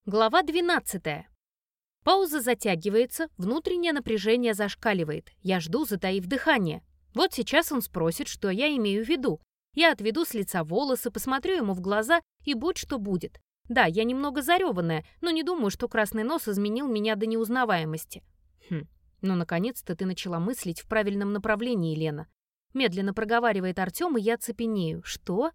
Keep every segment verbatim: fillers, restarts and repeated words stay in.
Глава двенадцатая. Пауза затягивается, внутреннее напряжение зашкаливает. Я жду, затаив дыхание. Вот сейчас он спросит, что я имею в виду. Я отведу с лица волосы, посмотрю ему в глаза, и будь что будет. Да, я немного зареванная, но не думаю, что красный нос изменил меня до неузнаваемости. Хм, ну наконец-то ты начала мыслить в правильном направлении, Лена. Медленно проговаривает Артем, и я цепенею. Что?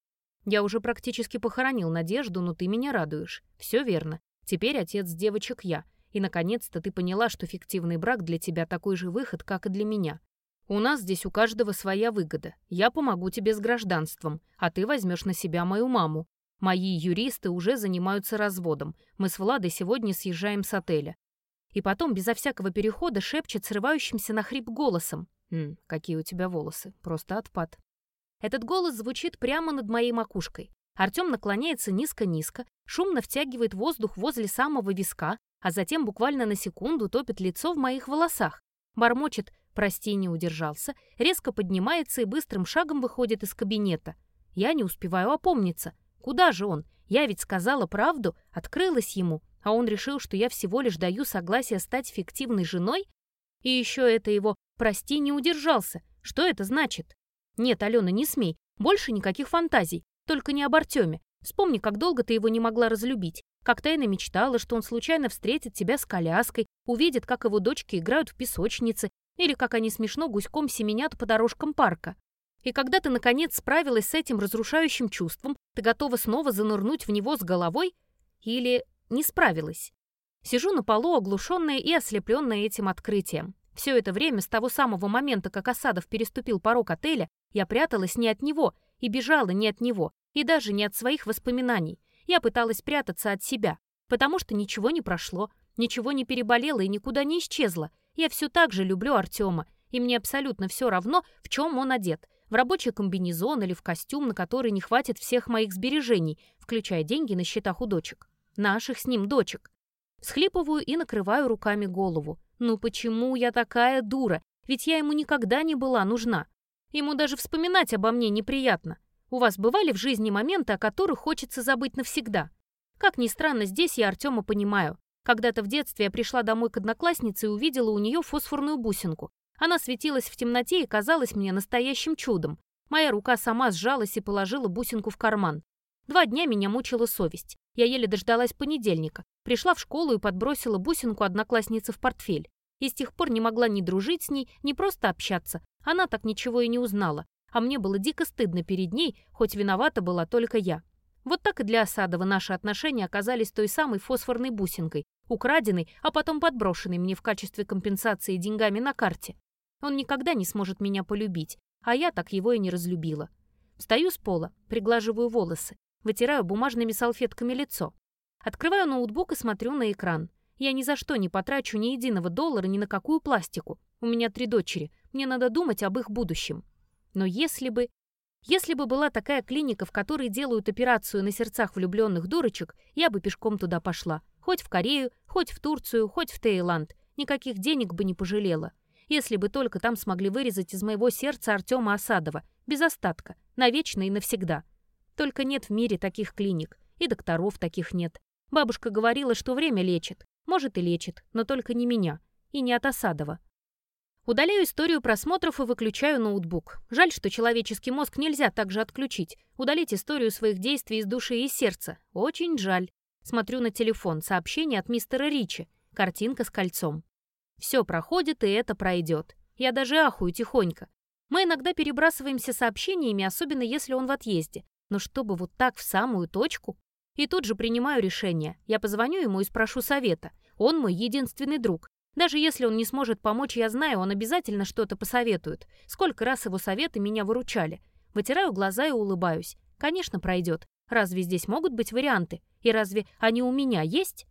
Я уже практически похоронил надежду, но ты меня радуешь. Все верно. Теперь отец девочек я. И, наконец-то, ты поняла, что фиктивный брак для тебя такой же выход, как и для меня. У нас здесь у каждого своя выгода. Я помогу тебе с гражданством, а ты возьмешь на себя мою маму. Мои юристы уже занимаются разводом. Мы с Владой сегодня съезжаем с отеля. И потом, безо всякого перехода, шепчет срывающимся на хрип голосом. «М, какие у тебя волосы. Просто отпад». Этот голос звучит прямо над моей макушкой. Артем наклоняется низко-низко, шумно втягивает воздух возле самого виска, а затем буквально на секунду топит лицо в моих волосах. Бормочет «прости, не удержался», резко поднимается и быстрым шагом выходит из кабинета. Я не успеваю опомниться. Куда же он? Я ведь сказала правду, открылась ему, а он решил, что я всего лишь даю согласие стать фиктивной женой? И еще это его «прости, не удержался». Что это значит? Нет, Алена, не смей. Больше никаких фантазий. Только не об Артеме. Вспомни, как долго ты его не могла разлюбить. Как тайно мечтала, что он случайно встретит тебя с коляской, увидит, как его дочки играют в песочнице, или как они смешно гуськом семенят по дорожкам парка. И когда ты, наконец, справилась с этим разрушающим чувством, ты готова снова занырнуть в него с головой? Или не справилась? Сижу на полу, оглушенная и ослепленная этим открытием. Все это время, с того самого момента, как Асадов переступил порог отеля, я пряталась не от него и бежала не от него, и даже не от своих воспоминаний. Я пыталась прятаться от себя, потому что ничего не прошло, ничего не переболело и никуда не исчезло. Я все так же люблю Артема, и мне абсолютно все равно, в чем он одет, в рабочий комбинезон или в костюм, на который не хватит всех моих сбережений, включая деньги на счетах у дочек. Наших с ним дочек. Всхлипываю и накрываю руками голову. Ну почему я такая дура? Ведь я ему никогда не была нужна. Ему даже вспоминать обо мне неприятно. У вас бывали в жизни моменты, о которых хочется забыть навсегда? Как ни странно, здесь я Артема понимаю. Когда-то в детстве я пришла домой к однокласснице и увидела у нее фосфорную бусинку. Она светилась в темноте и казалась мне настоящим чудом. Моя рука сама сжалась и положила бусинку в карман. Два дня меня мучила совесть. Я еле дождалась понедельника. Пришла в школу и подбросила бусинку однокласснице в портфель. И с тех пор не могла ни дружить с ней, ни просто общаться. Она так ничего и не узнала. А мне было дико стыдно перед ней, хоть виновата была только я. Вот так и для Асадова наши отношения оказались той самой фосфорной бусинкой, украденной, а потом подброшенной мне в качестве компенсации деньгами на карте. Он никогда не сможет меня полюбить, а я так его и не разлюбила. Встаю с пола, приглаживаю волосы, вытираю бумажными салфетками лицо. Открываю ноутбук и смотрю на экран. Я ни за что не потрачу ни единого доллара ни на какую пластику. У меня три дочери, мне надо думать об их будущем. Но если бы... Если бы была такая клиника, в которой делают операцию на сердцах влюбленных дурочек, я бы пешком туда пошла. Хоть в Корею, хоть в Турцию, хоть в Таиланд. Никаких денег бы не пожалела. Если бы только там смогли вырезать из моего сердца Артема Асадова. Без остатка. Навечно и навсегда. Только нет в мире таких клиник. И докторов таких нет. Бабушка говорила, что время лечит. Может и лечит, но только не меня. И не от Асадова. Удаляю историю просмотров и выключаю ноутбук. Жаль, что человеческий мозг нельзя так же отключить. Удалить историю своих действий из души и сердца. Очень жаль. Смотрю на телефон. Сообщение от мистера Ричи. Картинка с кольцом. Все проходит, и это пройдет. Я даже ахую тихонько. Мы иногда перебрасываемся сообщениями, особенно если он в отъезде. Но чтобы вот так в самую точку? И тут же принимаю решение. Я позвоню ему и спрошу совета. Он мой единственный друг. Даже если он не сможет помочь, я знаю, он обязательно что-то посоветует. Сколько раз его советы меня выручали. Вытираю глаза и улыбаюсь. Конечно, пройдет. Разве здесь могут быть варианты? И разве они у меня есть?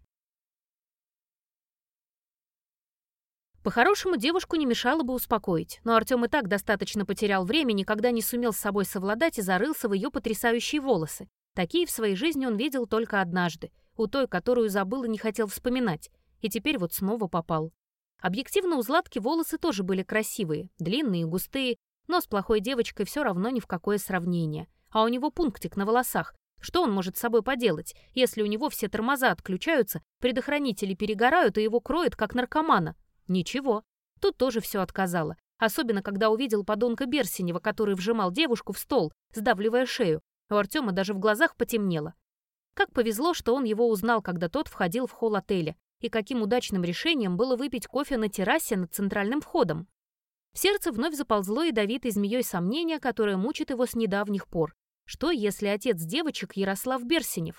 По-хорошему, девушку не мешало бы успокоить. Но Артем и так достаточно потерял времени, когда не сумел с собой совладать и зарылся в ее потрясающие волосы. Такие в своей жизни он видел только однажды. У той, которую забыл и не хотел вспоминать. И теперь вот снова попал. Объективно, у Златки волосы тоже были красивые, длинные и густые, но с плохой девочкой все равно ни в какое сравнение. А у него пунктик на волосах, Что он может с собой поделать, если у него все тормоза отключаются, предохранители перегорают и его кроет, как наркомана? Ничего. Тут тоже все отказало. Особенно, когда увидел подонка Берсенева, который вжимал девушку в стол, сдавливая шею. У Артема даже в глазах потемнело. Как повезло, что он его узнал, когда тот входил в холл отеля. И каким удачным решением было выпить кофе на террасе над центральным входом. В сердце вновь заползло ядовитой змеей сомнение, которое мучит его с недавних пор. Что, если отец девочек Ярослав Берсенев?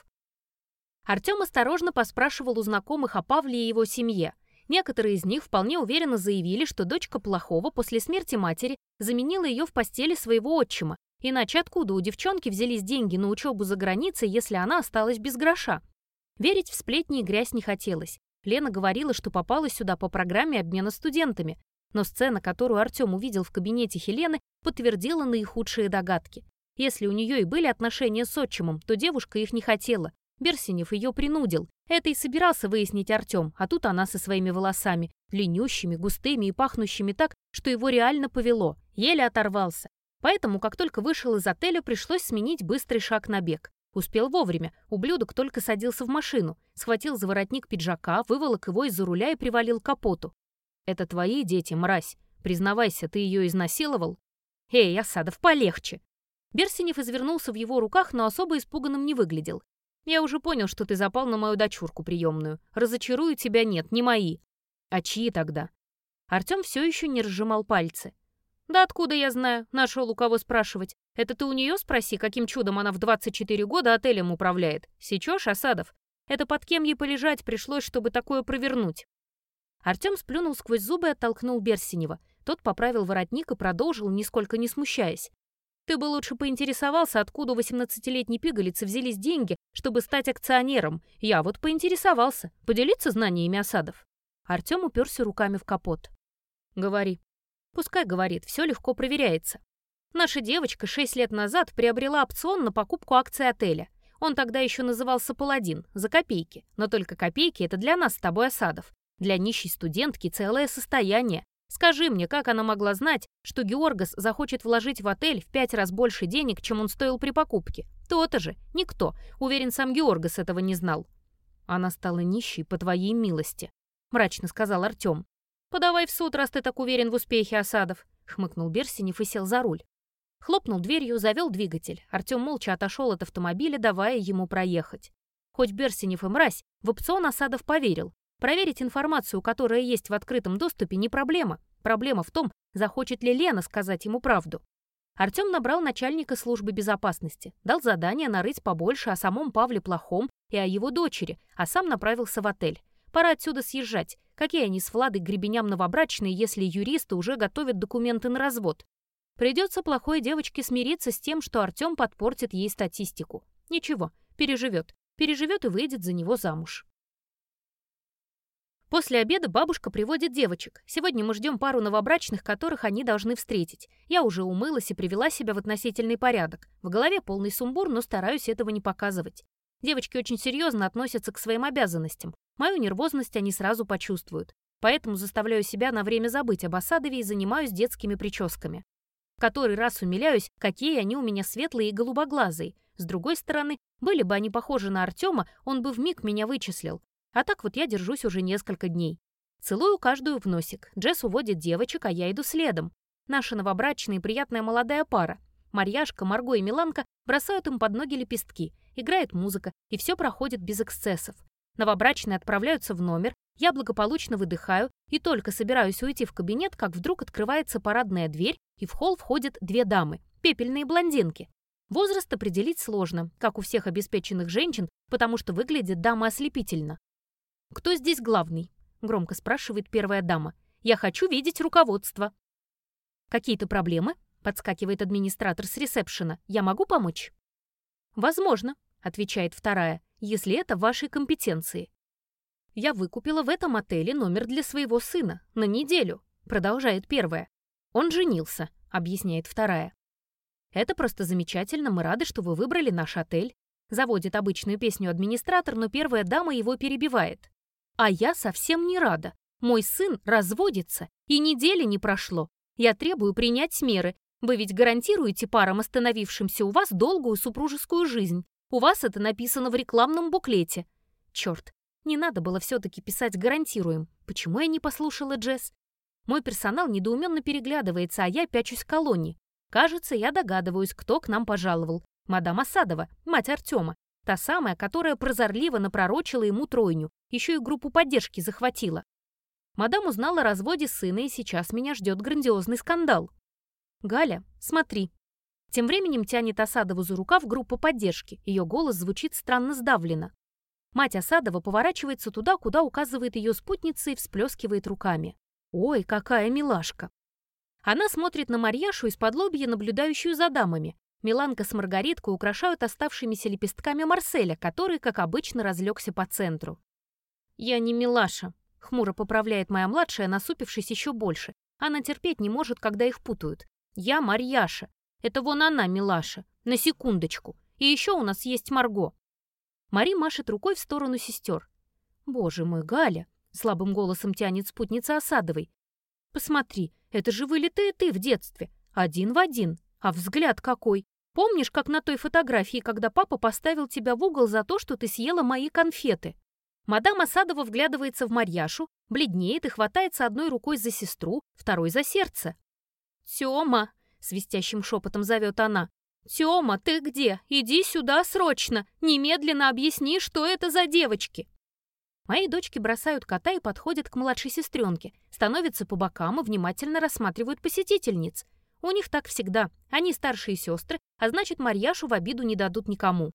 Артем осторожно поспрашивал у знакомых о Павле и его семье. Некоторые из них вполне уверенно заявили, что дочка Плохого после смерти матери заменила ее в постели своего отчима. Иначе откуда у девчонки взялись деньги на учебу за границей, если она осталась без гроша? Верить в сплетни и грязь не хотелось. Лена говорила, что попала сюда по программе обмена студентами. Но сцена, которую Артем увидел в кабинете Хелены, подтвердила наихудшие догадки. Если у нее и были отношения с отчимом, то девушка их не хотела. Берсенев ее принудил. Это и собирался выяснить Артем, а тут она со своими волосами, длиннющими, густыми и пахнущими так, что его реально повело, еле оторвался. Поэтому, как только вышел из отеля, пришлось сменить быстрый шаг на бег. Успел вовремя, ублюдок только садился в машину, схватил за воротник пиджака, выволок его из-за руля и привалил к капоту. «Это твои дети, мразь. Признавайся, ты ее изнасиловал?» «Эй, Асадов, полегче!» Берсенев извернулся в его руках, но особо испуганным не выглядел. «Я уже понял, что ты запал на мою дочурку приемную. Разочарую тебя нет, не мои». «А чьи тогда?» Артем все еще не разжимал пальцы. «Да откуда я знаю? Нашел у кого спрашивать. Это ты у нее спроси, каким чудом она в двадцать четыре года отелем управляет. Сечешь, Асадов? Это под кем ей полежать пришлось, чтобы такое провернуть?» Артем сплюнул сквозь зубы и оттолкнул Берсенева. Тот поправил воротник и продолжил, нисколько не смущаясь. «Ты бы лучше поинтересовался, откуда у восемнадцатилетней пигалицы взялись деньги, чтобы стать акционером. Я вот поинтересовался. Поделиться знаниями, Асадов?» Артем уперся руками в капот. «Говори». «Пускай говорит, все легко проверяется. Наша девочка шесть лет назад приобрела опцион на покупку акций отеля. Он тогда еще назывался «Паладин», за копейки. Но только копейки — это для нас с тобой, Асадов. Для нищей студентки целое состояние. Скажи мне, как она могла знать, что Георгас захочет вложить в отель в пять раз больше денег, чем он стоил при покупке? То-то же. Никто. Уверен, сам Георгас этого не знал». «Она стала нищей по твоей милости», — мрачно сказал Артем. «Подавай в суд, раз ты так уверен в успехе, Асадов», — хмыкнул Берсенев и сел за руль. Хлопнул дверью, завел двигатель. Артем молча отошел от автомобиля, давая ему проехать. Хоть Берсенев и мразь, в опцион Асадов поверил. Проверить информацию, которая есть в открытом доступе, не проблема. Проблема в том, захочет ли Лена сказать ему правду. Артем набрал начальника службы безопасности, дал задание нарыть побольше о самом Павле Плохом и о его дочери, а сам направился в отель. Пора отсюда съезжать. Какие они с Владой гребеням новобрачные, если юристы уже готовят документы на развод? Придется плохой девочке смириться с тем, что Артем подпортит ей статистику. Ничего, переживет. Переживет и выйдет за него замуж. После обеда бабушка приводит девочек. Сегодня мы ждем пару новобрачных, которых они должны встретить. Я уже умылась и привела себя в относительный порядок. В голове полный сумбур, но стараюсь этого не показывать. Девочки очень серьезно относятся к своим обязанностям. Мою нервозность они сразу почувствуют. Поэтому заставляю себя на время забыть об Асадове и занимаюсь детскими прическами. В который раз умиляюсь, какие они у меня светлые и голубоглазые. С другой стороны, были бы они похожи на Артема, он бы вмиг меня вычислил. А так вот я держусь уже несколько дней. Целую каждую в носик. Джесс уводит девочек, а я иду следом. Наша новобрачная и приятная молодая пара. Марьяшка, Марго и Миланка бросают им под ноги лепестки. Играет музыка, и все проходит без эксцессов. Новобрачные отправляются в номер, я благополучно выдыхаю и только собираюсь уйти в кабинет, как вдруг открывается парадная дверь, и в холл входят две дамы, пепельные блондинки. Возраст определить сложно, как у всех обеспеченных женщин, потому что выглядит дама ослепительно. «Кто здесь главный?» — громко спрашивает первая дама. «Я хочу видеть руководство». «Какие-то проблемы?» — подскакивает администратор с ресепшена. «Я могу помочь?» «Возможно», — отвечает вторая, «если это в вашей компетенции». «Я выкупила в этом отеле номер для своего сына на неделю», — продолжает первая. «Он женился», — объясняет вторая. «Это просто замечательно, мы рады, что вы выбрали наш отель», — заводит обычную песню администратор, но первая дама его перебивает. «А я совсем не рада. Мой сын разводится, и недели не прошло. Я требую принять меры. Вы ведь гарантируете парам, остановившимся у вас, долгую супружескую жизнь. У вас это написано в рекламном буклете. Черт, не надо было все-таки писать «гарантируем». Почему я не послушала Джесс? Мой персонал недоуменно переглядывается, а я пячусь к колонне. Кажется, я догадываюсь, кто к нам пожаловал. Мадам Осадова, мать Артема. Та самая, которая прозорливо напророчила ему тройню. Еще и группу поддержки захватила. Мадам узнала о разводе сына, и сейчас меня ждет грандиозный скандал. «Галя, смотри». Тем временем тянет Осадову за рукав группа поддержки. Ее голос звучит странно сдавленно. Мать Осадова поворачивается туда, куда указывает ее спутница, и всплескивает руками. «Ой, какая милашка!» Она смотрит на Марьяшу из-под лобья, наблюдающую за дамами. Миланка с Маргариткой украшают оставшимися лепестками Марселя, который, как обычно, разлегся по центру. «Я не милаша», — хмуро поправляет моя младшая, насупившись еще больше. Она терпеть не может, когда их путают. «Я Марьяша. Это вон она, милаша. На секундочку. И еще у нас есть Марго». Мари машет рукой в сторону сестер. «Боже мой, Галя!» — слабым голосом тянет спутница Осадовой. «Посмотри, это же вылитая ты в детстве. Один в один. А взгляд какой! Помнишь, как на той фотографии, когда папа поставил тебя в угол за то, что ты съела мои конфеты?» Мадам Осадова вглядывается в Марьяшу, бледнеет и хватается одной рукой за сестру, второй за сердце. «Тёма!» — свистящим шепотом зовет она. «Тёма, ты где? Иди сюда срочно! Немедленно объясни, что это за девочки!» Мои дочки бросают кота и подходят к младшей сестренке, становятся по бокам и внимательно рассматривают посетительниц. У них так всегда. Они старшие сестры, а значит, Марьяшу в обиду не дадут никому.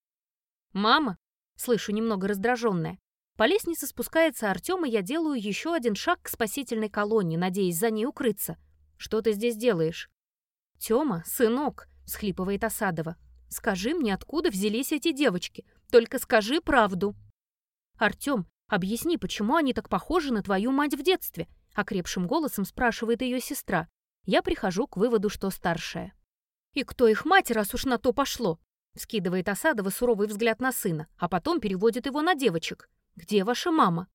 «Мама!» — слышу немного раздраженная. По лестнице спускается Артем, и я делаю еще один шаг к спасительной колонне, надеясь за ней укрыться. «Что ты здесь делаешь?» «Тёма, сынок!» — всхлипывает Осадова. «Скажи мне, откуда взялись эти девочки? Только скажи правду!» «Артём, объясни, почему они так похожи на твою мать в детстве?» — окрепшим голосом спрашивает ее сестра. Я прихожу к выводу, что старшая. «И кто их мать, раз уж на то пошло?» — вскидывает Осадова суровый взгляд на сына, а потом переводит его на девочек. «Где ваша мама?»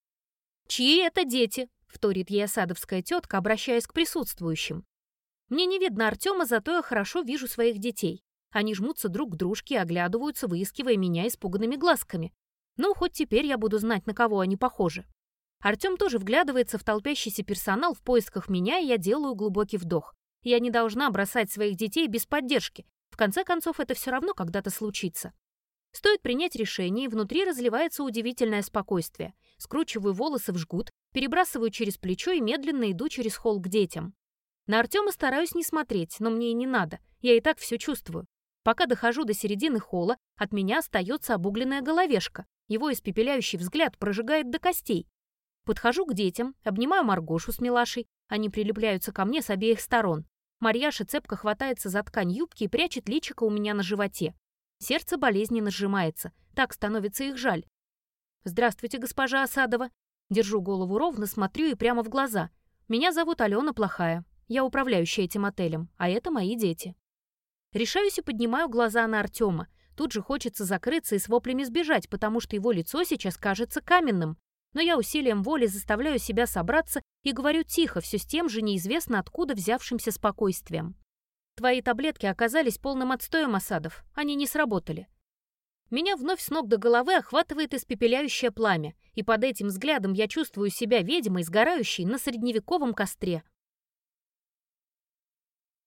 «Чьи это дети?» — вторит ей осадовская тетка, обращаясь к присутствующим. Мне не видно Артема, зато я хорошо вижу своих детей. Они жмутся друг к дружке и оглядываются, выискивая меня испуганными глазками. Ну, хоть теперь я буду знать, на кого они похожи. Артем тоже вглядывается в толпящийся персонал в поисках меня, и я делаю глубокий вдох. Я не должна бросать своих детей без поддержки. В конце концов, это все равно когда-то случится. Стоит принять решение, и внутри разливается удивительное спокойствие. Скручиваю волосы в жгут, перебрасываю через плечо и медленно иду через холл к детям. На Артема стараюсь не смотреть, но мне и не надо. Я и так все чувствую. Пока дохожу до середины холла, от меня остается обугленная головешка. Его испепеляющий взгляд прожигает до костей. Подхожу к детям, обнимаю Маргошу с Милашей. Они прилепляются ко мне с обеих сторон. Марьяша цепко хватается за ткань юбки и прячет личико у меня на животе. Сердце болезненно сжимается. Так становится их жаль. «Здравствуйте, госпожа Осадова». Держу голову ровно, смотрю и прямо в глаза. «Меня зовут Алена Плохая. Я управляющая этим отелем, а это мои дети». Решаюсь и поднимаю глаза на Артема. Тут же хочется закрыться и с воплями сбежать, потому что его лицо сейчас кажется каменным. Но я усилием воли заставляю себя собраться и говорю тихо, все с тем же неизвестно откуда взявшимся спокойствием. «Твои таблетки оказались полным отстоем, Осадов. Они не сработали». Меня вновь с ног до головы охватывает испепеляющее пламя, и под этим взглядом я чувствую себя ведьмой, сгорающей на средневековом костре.